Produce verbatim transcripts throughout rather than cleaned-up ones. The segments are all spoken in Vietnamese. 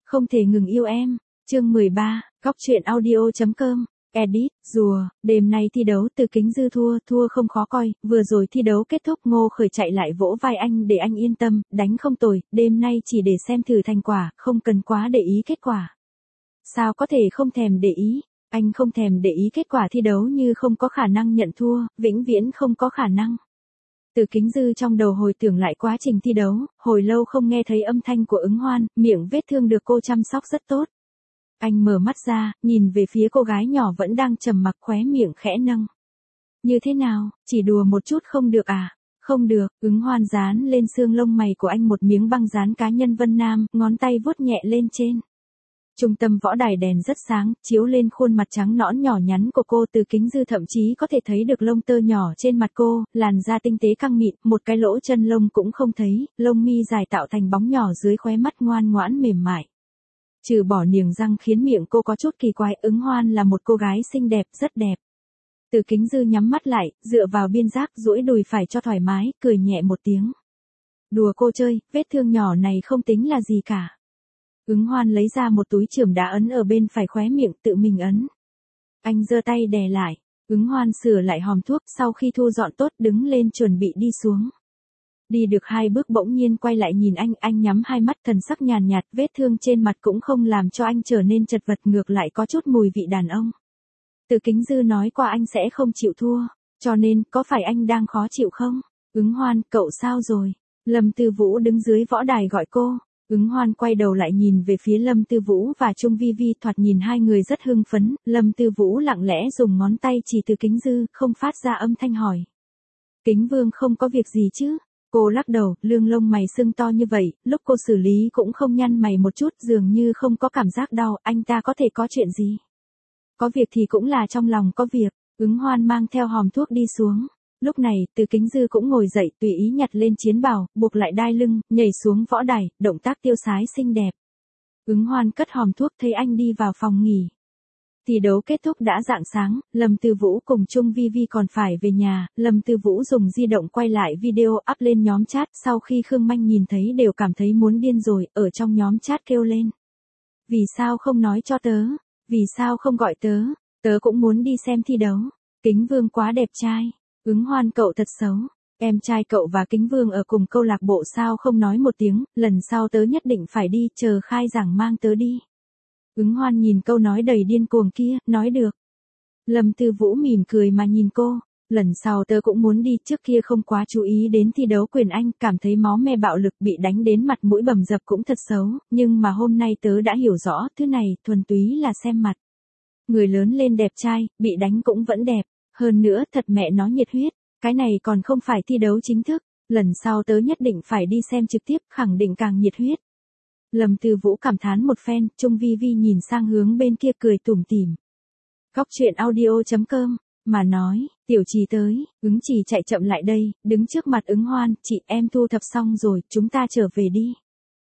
Không thể ngừng yêu em. Chương mười ba, Góc truyện audio.com. Edit, rùa, đêm nay thi đấu Từ Kính Dư thua, thua không khó coi, vừa rồi thi đấu kết thúc Ngô Khởi chạy lại vỗ vai anh để anh yên tâm, đánh không tồi, đêm nay chỉ để xem thử thành quả, không cần quá để ý kết quả. Sao có thể không thèm để ý, anh không thèm để ý kết quả thi đấu như không có khả năng nhận thua, vĩnh viễn không có khả năng. Từ Kính Dư trong đầu hồi tưởng lại quá trình thi đấu, hồi lâu không nghe thấy âm thanh của Ứng Hoan, miệng vết thương được cô chăm sóc rất tốt. Anh mở mắt ra, nhìn về phía cô gái nhỏ vẫn đang trầm mặc, khóe miệng khẽ nâng. Như thế nào, chỉ đùa một chút không được à? Không được, Ứng Hoan dán lên xương lông mày của anh một miếng băng dán cá nhân Vân Nam, ngón tay vuốt nhẹ lên trên. Trung tâm võ đài đèn rất sáng, chiếu lên khuôn mặt trắng nõn nhỏ nhắn của cô. Từ Kính Dư thậm chí có thể thấy được lông tơ nhỏ trên mặt cô, làn da tinh tế căng mịn, một cái lỗ chân lông cũng không thấy, lông mi dài tạo thành bóng nhỏ dưới khóe mắt ngoan ngoãn mềm mại. Trừ bỏ niềng răng khiến miệng cô có chút kỳ quái, Ứng Hoan là một cô gái xinh đẹp, rất đẹp. Từ Kính Dư nhắm mắt lại, dựa vào biên giác duỗi đùi phải cho thoải mái, cười nhẹ một tiếng. Đùa cô chơi, vết thương nhỏ này không tính là gì cả. Ứng Hoan lấy ra một túi chườm đá ấn ở bên phải khóe miệng, tự mình ấn. Anh giơ tay đè lại, Ứng Hoan sửa lại hòm thuốc, sau khi thu dọn tốt đứng lên chuẩn bị đi xuống. Đi được hai bước bỗng nhiên quay lại nhìn anh, anh nhắm hai mắt, thần sắc nhàn nhạt, vết thương trên mặt cũng không làm cho anh trở nên chật vật, ngược lại có chút mùi vị đàn ông. Từ Kính Dư nói qua anh sẽ không chịu thua, cho nên có phải anh đang khó chịu không? Ứng Hoan, cậu sao rồi? Lâm Tư Vũ đứng dưới võ đài gọi cô. Ứng Hoan quay đầu lại nhìn về phía Lâm Tư Vũ và Trung Vi Vi, thoạt nhìn hai người rất hưng phấn. Lâm Tư Vũ lặng lẽ dùng ngón tay chỉ Từ Kính Dư, không phát ra âm thanh hỏi. Kính Vương không có việc gì chứ? Cô lắc đầu, lương lông mày sưng to như vậy, lúc cô xử lý cũng không nhăn mày một chút, dường như không có cảm giác đau, anh ta có thể có chuyện gì? Có việc thì cũng là trong lòng có việc. Ứng Hoan mang theo hòm thuốc đi xuống. Lúc này, Từ Kính Dư cũng ngồi dậy, tùy ý nhặt lên chiến bào, buộc lại đai lưng, nhảy xuống võ đài, động tác tiêu sái xinh đẹp. Ứng Hoan cất hòm thuốc thấy anh đi vào phòng nghỉ. Thi đấu kết thúc đã rạng sáng, Lâm Tư Vũ cùng Trung Vi Vi còn phải về nhà, Lâm Tư Vũ dùng di động quay lại video up lên nhóm chat, sau khi Khương Manh nhìn thấy đều cảm thấy muốn điên rồi, ở trong nhóm chat kêu lên. Vì sao không nói cho tớ? Vì sao không gọi tớ? Tớ cũng muốn đi xem thi đấu. Kính Vương quá đẹp trai. Ứng Hoan cậu thật xấu. Em trai cậu và Kính Vương ở cùng câu lạc bộ sao không nói một tiếng, lần sau tớ nhất định phải đi, chờ khai giảng mang tớ đi. Ứng Hoan nhìn câu nói đầy điên cuồng kia, nói được. Lâm Tư Vũ mỉm cười mà nhìn cô, lần sau tớ cũng muốn đi, trước kia không quá chú ý đến thi đấu quyền Anh, cảm thấy máu me bạo lực, bị đánh đến mặt mũi bầm dập cũng thật xấu, nhưng mà hôm nay tớ đã hiểu rõ, thứ này thuần túy là xem mặt. Người lớn lên đẹp trai, bị đánh cũng vẫn đẹp, hơn nữa thật mẹ nó nhiệt huyết, cái này còn không phải thi đấu chính thức, lần sau tớ nhất định phải đi xem trực tiếp, khẳng định càng nhiệt huyết. Lâm Tư Vũ cảm thán một phen, Trung Vi Vi nhìn sang hướng bên kia cười tủm tỉm. Góc truyện audio.com, mà nói, Tiểu Trì tới, Ứng Trì chạy chậm lại đây, đứng trước mặt Ứng Hoan, chị em thu thập xong rồi, chúng ta trở về đi.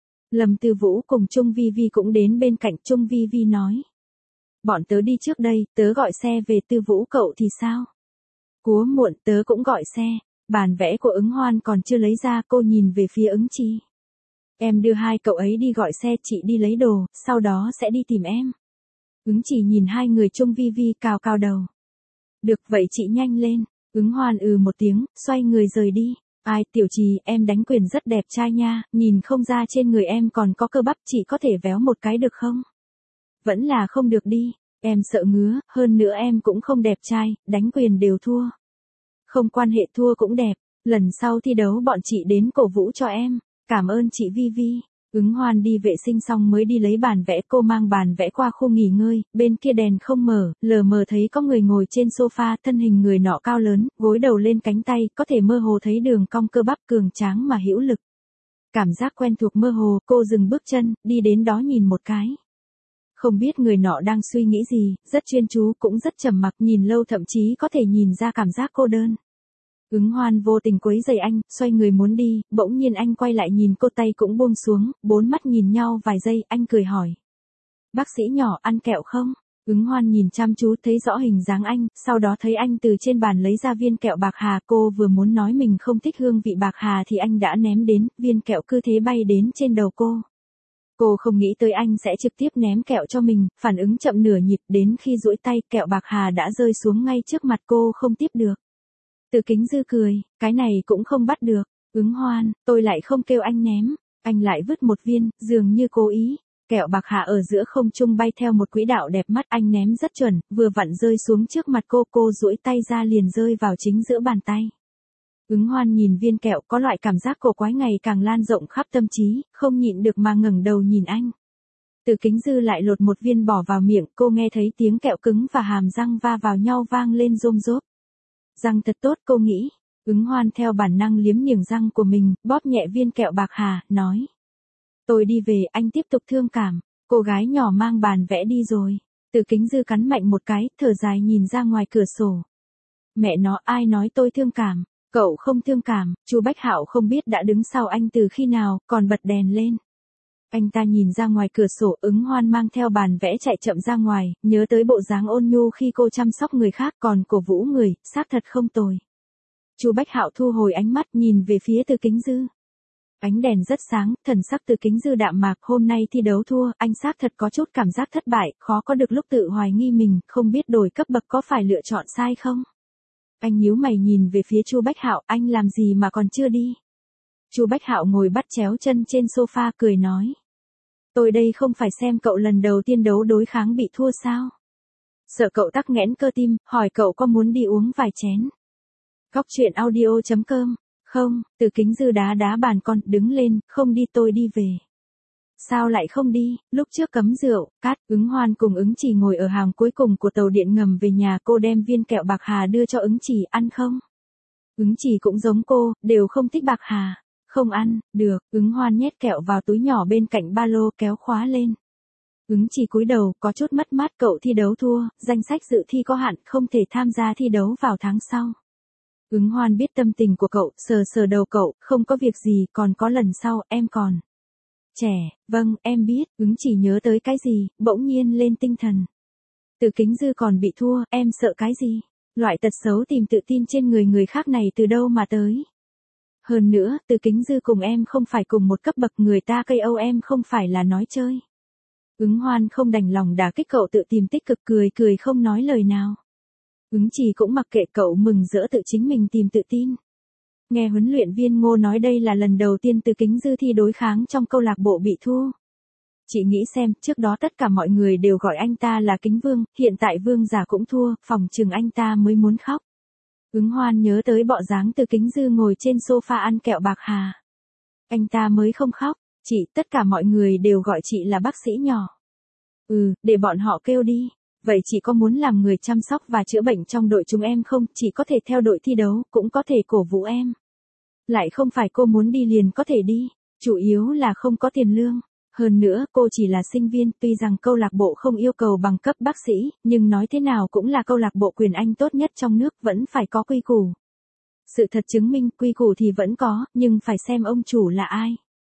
Lâm Tư Vũ cùng Trung Vi Vi cũng đến bên cạnh, Trung Vi Vi nói. Bọn tớ đi trước đây, tớ gọi xe về, Tư Vũ cậu thì sao? Cúa muộn, tớ cũng gọi xe, bản vẽ của Ứng Hoan còn chưa lấy ra, cô nhìn về phía Ứng Trì. Em đưa hai cậu ấy đi gọi xe, chị đi lấy đồ, sau đó sẽ đi tìm em. Ứng Trì nhìn hai người Trung Vi Vi cào cào đầu. Được vậy chị nhanh lên. Ứng Hoan ừ một tiếng, xoay người rời đi. Ai, Tiểu Trì, em đánh quyền rất đẹp trai nha, nhìn không ra trên người em còn có cơ bắp, chị có thể véo một cái được không? Vẫn là không được đi, em sợ ngứa, hơn nữa em cũng không đẹp trai, đánh quyền đều thua. Không quan hệ, thua cũng đẹp, lần sau thi đấu bọn chị đến cổ vũ cho em. Cảm ơn chị Vi Vi. Ứng Hoan đi vệ sinh xong mới đi lấy bản vẽ, cô mang bản vẽ qua khu nghỉ ngơi, bên kia đèn không mở, lờ mờ thấy có người ngồi trên sofa, thân hình người nọ cao lớn, gối đầu lên cánh tay, có thể mơ hồ thấy đường cong cơ bắp cường tráng mà hữu lực. Cảm giác quen thuộc mơ hồ, cô dừng bước chân, đi đến đó nhìn một cái. Không biết người nọ đang suy nghĩ gì, rất chuyên chú, cũng rất trầm mặc, nhìn lâu thậm chí có thể nhìn ra cảm giác cô đơn. Ứng Hoan vô tình quấy rầy anh, xoay người muốn đi, bỗng nhiên anh quay lại nhìn cô, tay cũng buông xuống, bốn mắt nhìn nhau vài giây, anh cười hỏi. Bác sĩ nhỏ, ăn kẹo không? Ứng Hoan nhìn chăm chú thấy rõ hình dáng anh, sau đó thấy anh từ trên bàn lấy ra viên kẹo bạc hà, cô vừa muốn nói mình không thích hương vị bạc hà thì anh đã ném đến, viên kẹo cứ thế bay đến trên đầu cô. Cô không nghĩ tới anh sẽ trực tiếp ném kẹo cho mình, phản ứng chậm nửa nhịp, đến khi duỗi tay kẹo bạc hà đã rơi xuống ngay trước mặt cô không tiếp được. Từ Kính Dư cười, cái này cũng không bắt được. Ứng Hoan, tôi lại không kêu anh ném, anh lại vứt một viên, dường như cố ý. Kẹo bạc hà ở giữa không trung bay theo một quỹ đạo đẹp mắt, anh ném rất chuẩn, vừa vặn rơi xuống trước mặt cô, cô duỗi tay ra liền rơi vào chính giữa bàn tay. Ứng Hoan nhìn viên kẹo, có loại cảm giác cổ quái ngày càng lan rộng khắp tâm trí, không nhịn được mà ngẩng đầu nhìn anh. Từ Kính Dư lại lột một viên bỏ vào miệng, cô nghe thấy tiếng kẹo cứng và hàm răng va vào nhau vang lên rôm rốp. Răng thật tốt, cô nghĩ. Ứng Hoan theo bản năng liếm niềng răng của mình, bóp nhẹ viên kẹo bạc hà, nói. Tôi đi về, anh tiếp tục thương cảm. Cô gái nhỏ mang bàn vẽ đi rồi. Từ Kính Dư cắn mạnh một cái, thở dài nhìn ra ngoài cửa sổ. Mẹ nó, ai nói tôi thương cảm? Cậu không thương cảm. Chu Bách Hạo không biết đã đứng sau anh từ khi nào, còn bật đèn lên. Anh ta nhìn ra ngoài cửa sổ, Ứng Hoan mang theo bàn vẽ chạy chậm ra ngoài, nhớ tới bộ dáng ôn nhu khi cô chăm sóc người khác còn cổ vũ người, xác thật không tồi. Chu Bách Hạo thu hồi ánh mắt nhìn về phía Từ Kính Dư. Ánh đèn rất sáng, thần sắc Từ Kính Dư đạm mạc, hôm nay thi đấu thua, anh xác thật có chút cảm giác thất bại, khó có được lúc tự hoài nghi mình, không biết đổi cấp bậc có phải lựa chọn sai không? Anh nhíu mày nhìn về phía Chu Bách Hạo, anh làm gì mà còn chưa đi? Chu Bách Hạo ngồi bắt chéo chân trên sofa cười nói. Tôi đây không phải xem cậu lần đầu tiên đấu đối kháng bị thua sao? Sợ cậu tắc nghẽn cơ tim, hỏi cậu có muốn đi uống vài chén. Góc truyện audio chấm com. Không, Từ Kính Dư đá đá bàn con, đứng lên, không đi tôi đi về. Sao lại không đi, lúc trước cấm rượu, cát, Ứng Hoan cùng Ứng Chỉ ngồi ở hàng cuối cùng của tàu điện ngầm về nhà, cô đem viên kẹo bạc hà đưa cho Ứng Chỉ, ăn không? Ứng Chỉ cũng giống cô, đều không thích bạc hà. Không ăn, được, Ứng Hoan nhét kẹo vào túi nhỏ bên cạnh ba lô kéo khóa lên. Ứng Chỉ cúi đầu, có chút mất mát, cậu thi đấu thua, danh sách dự thi có hạn, không thể tham gia thi đấu vào tháng sau. Ứng Hoan biết tâm tình của cậu, sờ sờ đầu cậu, không có việc gì, còn có lần sau, em còn trẻ, vâng, em biết, Ứng Chỉ nhớ tới cái gì, bỗng nhiên lên tinh thần. Từ Kính Dư còn bị thua, em sợ cái gì? Loại tật xấu tìm tự tin trên người người khác này từ đâu mà tới? Hơn nữa, Từ Kính Dư cùng em không phải cùng một cấp bậc, người ta cây âu em không phải là nói chơi. Ứng Hoan không đành lòng đả kích cậu tự tìm tích cực, cười cười không nói lời nào. Ứng Chỉ cũng mặc kệ cậu, mừng rỡ tự chính mình tìm tự tin. Nghe huấn luyện viên Ngô nói đây là lần đầu tiên Từ Kính Dư thi đối kháng trong câu lạc bộ bị thua. Chị nghĩ xem, trước đó tất cả mọi người đều gọi anh ta là Kính Vương, hiện tại Vương giả cũng thua, phòng chừng anh ta mới muốn khóc. Ứng Hoan nhớ tới bộ dáng Từ Kính Dư ngồi trên sofa ăn kẹo bạc hà. Anh ta mới không khóc, chị, tất cả mọi người đều gọi chị là bác sĩ nhỏ. Ừ, để bọn họ kêu đi. Vậy chị có muốn làm người chăm sóc và chữa bệnh trong đội chúng em không? Chị có thể theo đội thi đấu, cũng có thể cổ vũ em. Lại không phải cô muốn đi liền có thể đi, chủ yếu là không có tiền lương. Hơn nữa, cô chỉ là sinh viên, tuy rằng câu lạc bộ không yêu cầu bằng cấp bác sĩ, nhưng nói thế nào cũng là câu lạc bộ quyền Anh tốt nhất trong nước, vẫn phải có quy củ. Sự thật chứng minh quy củ thì vẫn có, nhưng phải xem ông chủ là ai.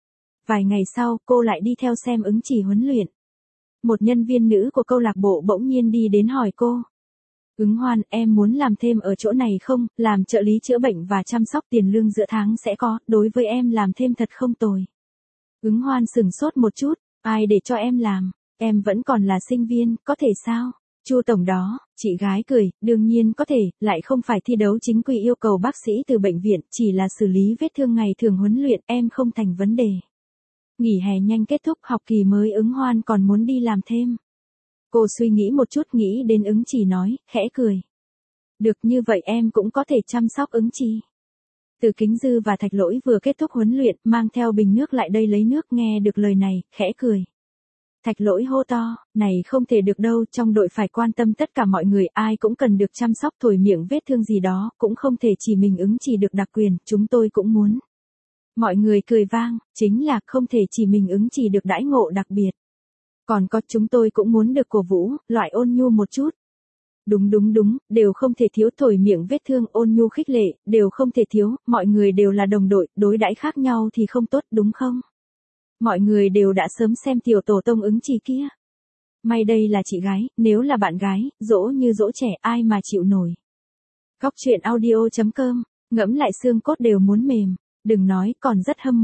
Vài ngày sau, cô lại đi theo xem Ứng Chỉ huấn luyện. Một nhân viên nữ của câu lạc bộ bỗng nhiên đi đến hỏi cô. Ứng Hoan, em muốn làm thêm ở chỗ này không, làm trợ lý chữa bệnh và chăm sóc, tiền lương giữa tháng sẽ có, đối với em làm thêm thật không tồi. Ứng Hoan sửng sốt một chút, ai để cho em làm, em vẫn còn là sinh viên, có thể sao? Chu tổng đó, chị gái cười, đương nhiên có thể, lại không phải thi đấu chính quy yêu cầu bác sĩ từ bệnh viện, chỉ là xử lý vết thương ngày thường huấn luyện, em không thành vấn đề. Nghỉ hè nhanh kết thúc, học kỳ mới Ứng Hoan còn muốn đi làm thêm. Cô suy nghĩ một chút, nghĩ đến Ứng Chỉ nói, khẽ cười. Được, như vậy em cũng có thể chăm sóc Ứng Chỉ. Từ Kính Dư và Thạch Lỗi vừa kết thúc huấn luyện, mang theo bình nước lại đây lấy nước, nghe được lời này, khẽ cười. Thạch Lỗi hô to, này không thể được đâu, trong đội phải quan tâm tất cả mọi người, ai cũng cần được chăm sóc, thổi miệng vết thương gì đó, cũng không thể chỉ mình Ứng Chỉ được đặc quyền, chúng tôi cũng muốn. Mọi người cười vang, chính là không thể chỉ mình Ứng Chỉ được đãi ngộ đặc biệt. Còn có, chúng tôi cũng muốn được cổ vũ, loại ôn nhu một chút. Đúng đúng đúng, đều không thể thiếu, thổi miệng vết thương, ôn nhu khích lệ, đều không thể thiếu, mọi người đều là đồng đội, đối đãi khác nhau thì không tốt, đúng không? Mọi người đều đã sớm xem tiểu tổ tông Ứng Chỉ kia. May đây là chị gái, nếu là bạn gái, dỗ như dỗ trẻ, ai mà chịu nổi. Góc truyện audio chấm com, ngẫm lại xương cốt đều muốn mềm, đừng nói, còn rất hâm mộ.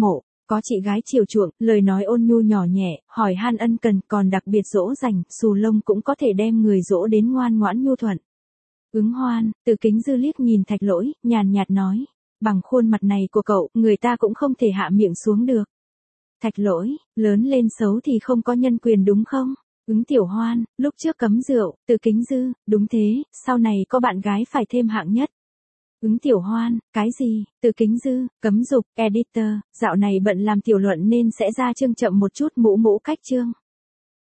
có chị gái chiều chuộng, lời nói ôn nhu nhỏ nhẹ, hỏi han ân cần, còn đặc biệt dỗ dành, xù lông cũng có thể đem người dỗ đến ngoan ngoãn nhu thuận. Ứng Hoan, Từ Kính Dư liếc nhìn Thạch Lỗi, nhàn nhạt nói, bằng khuôn mặt này của cậu, người ta cũng không thể hạ miệng xuống được. Thạch Lỗi, lớn lên xấu thì không có nhân quyền đúng không? Ứng Tiểu Hoan, lúc trước cấm rượu, Từ Kính Dư, đúng thế, sau này có bạn gái phải thêm hạng nhất. Ứng Tiểu Hoan, cái gì? Từ Kính Dư, cấm dục, editor, dạo này bận làm tiểu luận nên sẽ ra chương chậm một chút, mũ mũ cách chương.